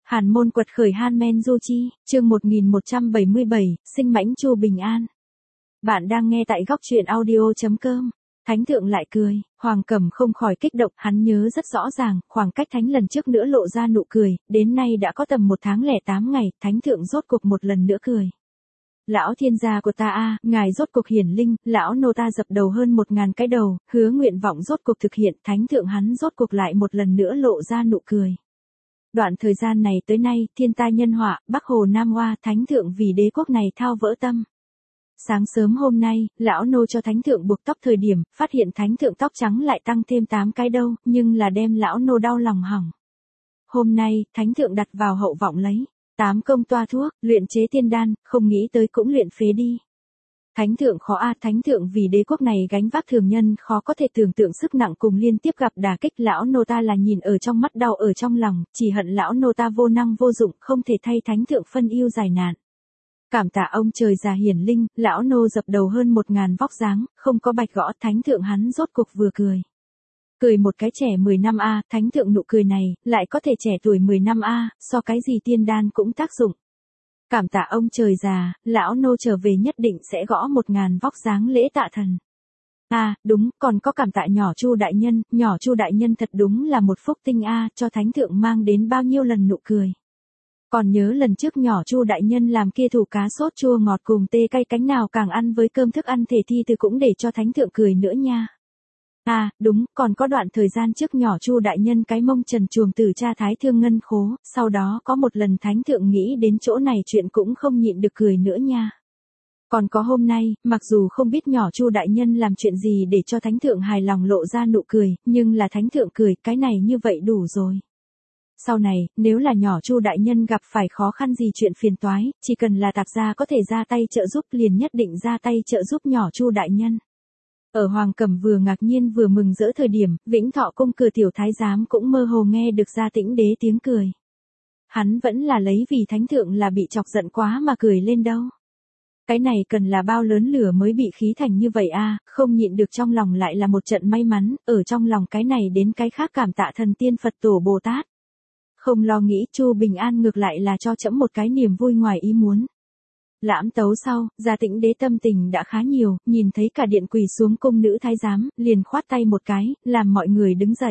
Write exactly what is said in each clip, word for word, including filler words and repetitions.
Hàn môn quật khởi Han Men Du Chi, chương một nghìn một trăm bảy mươi bảy, sinh mãnh Chu Bình An. Bạn đang nghe tại góc truyện audio chấm com. Thánh thượng lại cười, Hoàng Cẩm không khỏi kích động, hắn nhớ rất rõ ràng, khoảng cách thánh lần trước nữa lộ ra nụ cười, đến nay đã có tầm một tháng lẻ tám ngày, thánh thượng rốt cục một lần nữa cười. Lão thiên gia của ta a, ngài rốt cục hiển linh, lão nô ta dập đầu hơn một ngàn cái đầu, hứa nguyện vọng rốt cục thực hiện, thánh thượng hắn rốt cục lại một lần nữa lộ ra nụ cười. Đoạn thời gian này tới nay, thiên tai nhân họa, Bắc Hồ Nam Hoa, thánh thượng vì đế quốc này thao vỡ tâm. Sáng sớm hôm nay, lão nô cho thánh thượng buộc tóc thời điểm, phát hiện thánh thượng tóc trắng lại tăng thêm tám cái đâu, nhưng là đem lão nô đau lòng hỏng. Hôm nay, thánh thượng đặt vào hậu vọng lấy tám công toa thuốc, luyện chế tiên đan, không nghĩ tới cũng luyện phế đi. Thánh thượng khó a, thánh thượng vì đế quốc này gánh vác thường nhân khó có thể tưởng tượng sức nặng cùng liên tiếp gặp đả kích, lão nô ta là nhìn ở trong mắt đau ở trong lòng, chỉ hận lão nô ta vô năng vô dụng, không thể thay thánh thượng phân yêu giải nạn. Cảm tạ ông trời già hiển linh, lão nô dập đầu hơn một ngàn vóc dáng, không có bạch gõ, thánh thượng hắn rốt cục vừa cười. Cười một cái trẻ mười năm a, thánh thượng nụ cười này, lại có thể trẻ tuổi mười năm a, so cái gì tiên đan cũng tác dụng. Cảm tạ ông trời già, lão nô trở về nhất định sẽ gõ một ngàn vóc dáng lễ tạ thần. À, đúng, còn có cảm tạ nhỏ Chu đại nhân, nhỏ Chu đại nhân thật đúng là một phúc tinh a, cho thánh thượng mang đến bao nhiêu lần nụ cười. Còn nhớ lần trước nhỏ Chu đại nhân làm kia thủ cá sốt chua ngọt cùng tê cay cánh nào càng ăn với cơm thức ăn thể thi từ cũng để cho thánh thượng cười nữa nha. À, đúng, còn có đoạn thời gian trước nhỏ Chu đại nhân cái mông trần truồng từ cha thái thương ngân khố, sau đó có một lần thánh thượng nghĩ đến chỗ này chuyện cũng không nhịn được cười nữa nha. Còn có hôm nay, mặc dù không biết nhỏ Chu đại nhân làm chuyện gì để cho thánh thượng hài lòng lộ ra nụ cười, nhưng là thánh thượng cười, cái này như vậy đủ rồi. Sau này, nếu là nhỏ Chu đại nhân gặp phải khó khăn gì chuyện phiền toái, chỉ cần là tạc gia có thể ra tay trợ giúp liền nhất định ra tay trợ giúp nhỏ Chu đại nhân. Ở Hoàng Cẩm vừa ngạc nhiên vừa mừng rỡ thời điểm, Vĩnh Thọ cung cửa tiểu thái giám cũng mơ hồ nghe được Gia Tĩnh đế tiếng cười. Hắn vẫn là lấy vì thánh thượng là bị chọc giận quá mà cười lên đâu. Cái này cần là bao lớn lửa mới bị khí thành như vậy a, không nhịn được trong lòng lại là một trận may mắn, ở trong lòng cái này đến cái khác cảm tạ thần tiên Phật tổ Bồ Tát. Không lo nghĩ, Chu Bình An ngược lại là cho trẫm một cái niềm vui ngoài ý muốn. Lãm tấu sau, Gia Tĩnh đế tâm tình đã khá nhiều, nhìn thấy cả điện quỳ xuống cung nữ thái giám, liền khoát tay một cái, làm mọi người đứng dậy.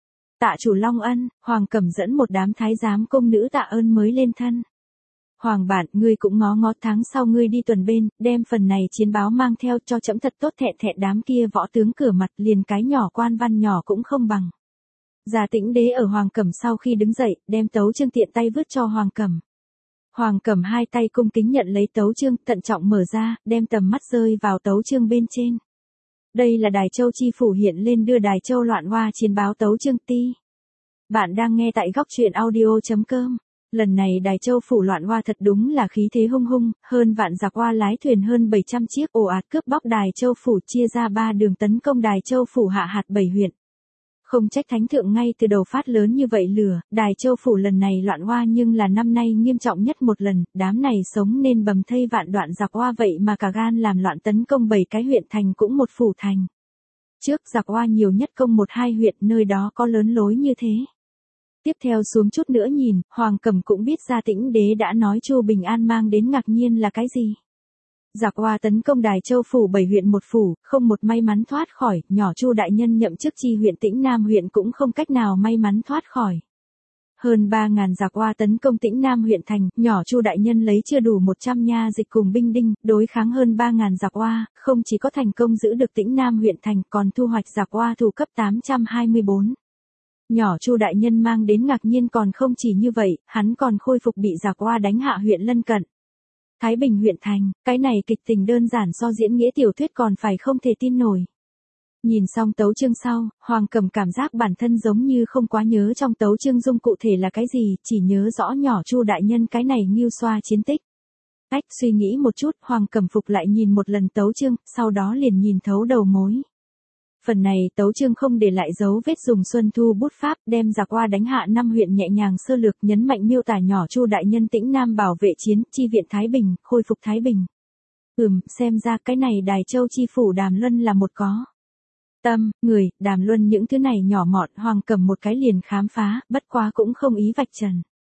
Tạ chủ Long Ân, Hoàng Cẩm dẫn một đám thái giám cung nữ tạ ơn mới lên thân. Hoàng bản, ngươi cũng ngó ngó tháng sau ngươi đi tuần bên, đem phần này chiến báo mang theo cho trẫm thật tốt, thẹn thẹn đám kia võ tướng cửa mặt liền cái nhỏ quan văn nhỏ cũng không bằng. Gia Tĩnh đế ở Hoàng Cẩm sau khi đứng dậy, đem tấu chương tiện tay vứt cho Hoàng Cẩm. Hoàng Cẩm hai tay cung kính nhận lấy tấu chương, thận trọng mở ra, đem tầm mắt rơi vào tấu chương bên trên. Đây là Đài Châu chi phủ hiện lên đưa Đài Châu loạn hoa chiến báo tấu chương ti. Bạn đang nghe tại góc truyện audio chấm com. Lần này Đài Châu phủ loạn hoa thật đúng là khí thế hung hung, hơn vạn giặc hoa lái thuyền hơn bảy trăm chiếc ồ ạt cướp bóc Đài Châu phủ, chia ra ba đường tấn công Đài Châu phủ hạ hạt bảy huyện. Không trách thánh thượng ngay từ đầu phát lớn như vậy lửa, Đài Châu phủ lần này loạn hoa nhưng là năm nay nghiêm trọng nhất một lần, đám này sống nên bầm thây vạn đoạn giặc hoa vậy mà cả gan làm loạn tấn công bảy cái huyện thành cũng một phủ thành. Trước giặc hoa nhiều nhất công một hai huyện, nơi đó có lớn lối như thế. Tiếp theo xuống chút nữa nhìn, Hoàng Cẩm cũng biết Gia Tĩnh đế đã nói Chu Bình An mang đến ngạc nhiên là cái gì. Giặc hoa tấn công Đài Châu phủ bảy huyện một phủ, không một may mắn thoát khỏi, nhỏ Chu đại nhân nhậm chức chi huyện Tĩnh Nam huyện cũng không cách nào may mắn thoát khỏi. Hơn ba ngàn giặc hoa tấn công Tĩnh Nam huyện thành, nhỏ Chu đại nhân lấy chưa đủ một trăm nha dịch cùng binh đinh, đối kháng hơn ba ngàn giặc hoa, không chỉ có thành công giữ được Tĩnh Nam huyện thành, còn thu hoạch giặc hoa thủ cấp tám trăm hai mươi bốn. Nhỏ Chu đại nhân mang đến ngạc nhiên còn không chỉ như vậy, hắn còn khôi phục bị giặc hoa đánh hạ huyện lân cận. Thái Bình huyện thành, cái này kịch tình đơn giản so diễn nghĩa tiểu thuyết còn phải không thể tin nổi. Nhìn xong tấu chương sau, Hoàng Cẩm cảm giác bản thân giống như không quá nhớ trong tấu chương dung cụ thể là cái gì, chỉ nhớ rõ nhỏ Chu đại nhân cái này nghiêu xoa chiến tích. Ách, suy nghĩ một chút, Hoàng Cẩm phục lại nhìn một lần tấu chương, sau đó liền nhìn thấu đầu mối. Phần này tấu chương không để lại dấu vết dùng Xuân Thu bút pháp, đem giặc hoa đánh hạ năm huyện nhẹ nhàng sơ lược, nhấn mạnh miêu tả nhỏ Chu đại nhân Tĩnh Nam bảo vệ chiến, chi viện Thái Bình, khôi phục Thái Bình. Ừm, xem ra cái này Đài Châu chi phủ Đàm Luân là một có tâm, người, Đàm Luân những thứ này nhỏ mọn, Hoàng Cẩm một cái liền khám phá, bất quá cũng không ý vạch trần.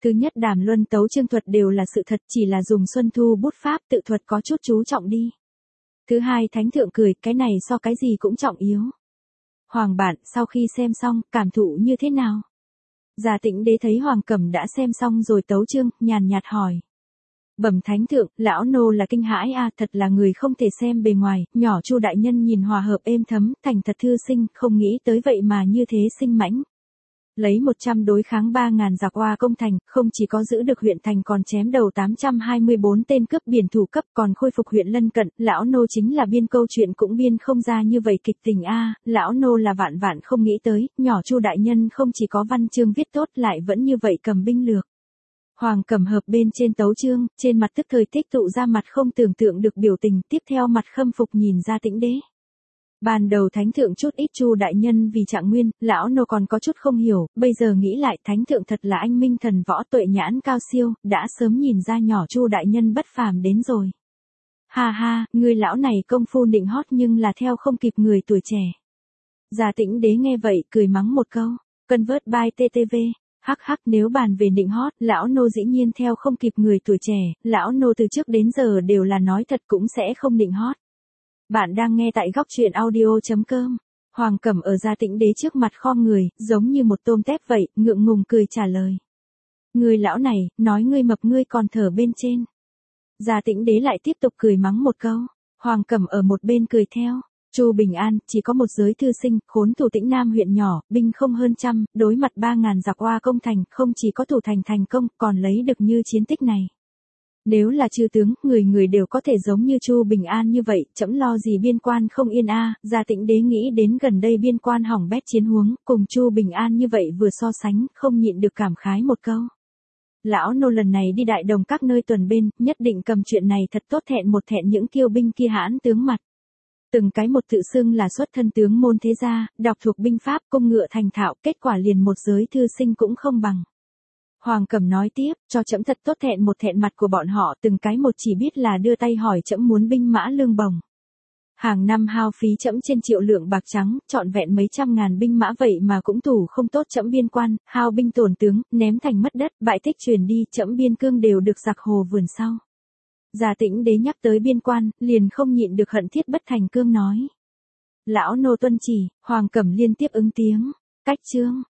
Thứ nhất đàm luân tấu chương thuật đều là sự thật, chỉ là dùng xuân thu bút pháp tự thuật có chút chú trọng đi. Thứ hai thánh thượng cười, cái này so cái gì cũng trọng yếu. Hoàng bạn, sau khi xem xong, cảm thụ như thế nào? Già Tĩnh Đế thấy Hoàng Cẩm đã xem xong rồi tấu chương, nhàn nhạt hỏi. Bẩm thánh thượng, lão nô là kinh hãi a, thật là người không thể xem bề ngoài, nhỏ Chu đại nhân nhìn hòa hợp êm thấm, thành thật thư sinh, không nghĩ tới vậy mà như thế sinh mãnh. Lấy một trăm đối kháng ba ngàn giặc oa công thành, không chỉ có giữ được huyện thành còn chém đầu tám trăm hai mươi bốn tên cướp biển thủ cấp còn khôi phục huyện lân cận, lão nô chính là biên câu chuyện cũng biên không ra như vậy kịch tình a, lão nô là vạn vạn không nghĩ tới, nhỏ Chu đại nhân không chỉ có văn chương viết tốt lại vẫn như vậy cầm binh lược. Hoàng Cẩm hợp bên trên tấu chương, trên mặt tức thời tích tụ ra mặt không tưởng tượng được biểu tình, tiếp theo mặt khâm phục nhìn ra Tĩnh Đế. Ban đầu thánh thượng chút ít Chu đại nhân vì trạng nguyên, lão nô còn có chút không hiểu, bây giờ nghĩ lại thánh thượng thật là anh minh thần võ tuệ nhãn cao siêu, đã sớm nhìn ra nhỏ Chu đại nhân bất phàm đến rồi. Ha ha, người lão này công phu nịnh hót nhưng là theo không kịp người tuổi trẻ. Già Tĩnh Đế nghe vậy cười mắng một câu, convert by tê tê vê. Hắc hắc, nếu bàn về nịnh hót, lão nô dĩ nhiên theo không kịp người tuổi trẻ, lão nô từ trước đến giờ đều là nói thật cũng sẽ không nịnh hót. Bạn đang nghe tại góc truyện audio chấm com. Hoàng Cẩm ở Gia Tĩnh Đế trước mặt khom người, giống như một tôm tép vậy, ngượng ngùng cười trả lời. Người lão này, nói ngươi mập ngươi còn thở bên trên. Gia Tĩnh Đế lại tiếp tục cười mắng một câu, Hoàng Cẩm ở một bên cười theo. Chu Bình An, chỉ có một giới thư sinh, khốn thủ Tĩnh Nam huyện nhỏ, binh không hơn trăm, đối mặt ba ngàn giặc oa công thành, không chỉ có thủ thành thành công, còn lấy được như chiến tích này. Nếu là chư tướng, người người đều có thể giống như Chu Bình An như vậy, chẫm lo gì biên quan không yên a. Gia Tĩnh Đế nghĩ đến gần đây biên quan hỏng bét chiến huống, cùng Chu Bình An như vậy vừa so sánh, không nhịn được cảm khái một câu. Lão nô lần này đi đại đồng các nơi tuần bên, nhất định cầm chuyện này thật tốt thẹn một thẹn những kiêu binh kia hãn tướng mặt. Từng cái một tự xưng là xuất thân tướng môn thế gia, đọc thuộc binh pháp, công ngựa thành thạo, kết quả liền một giới thư sinh cũng không bằng. Hoàng Cẩm nói tiếp, cho trẫm thật tốt thẹn một thẹn mặt của bọn họ, từng cái một chỉ biết là đưa tay hỏi trẫm muốn binh mã lương bổng. Hàng năm hao phí trẫm trên triệu lượng bạc trắng, trọn vẹn mấy trăm ngàn binh mã vậy mà cũng thủ không tốt trẫm biên quan, hao binh tổn tướng, ném thành mất đất, bại tích truyền đi, trẫm biên cương đều được giặc hồ vườn sau. Già Tĩnh Đế nhắc tới biên quan, liền không nhịn được hận thiết bất thành cương nói. Lão nô tuân chỉ, Hoàng Cẩm liên tiếp ứng tiếng, cách chương.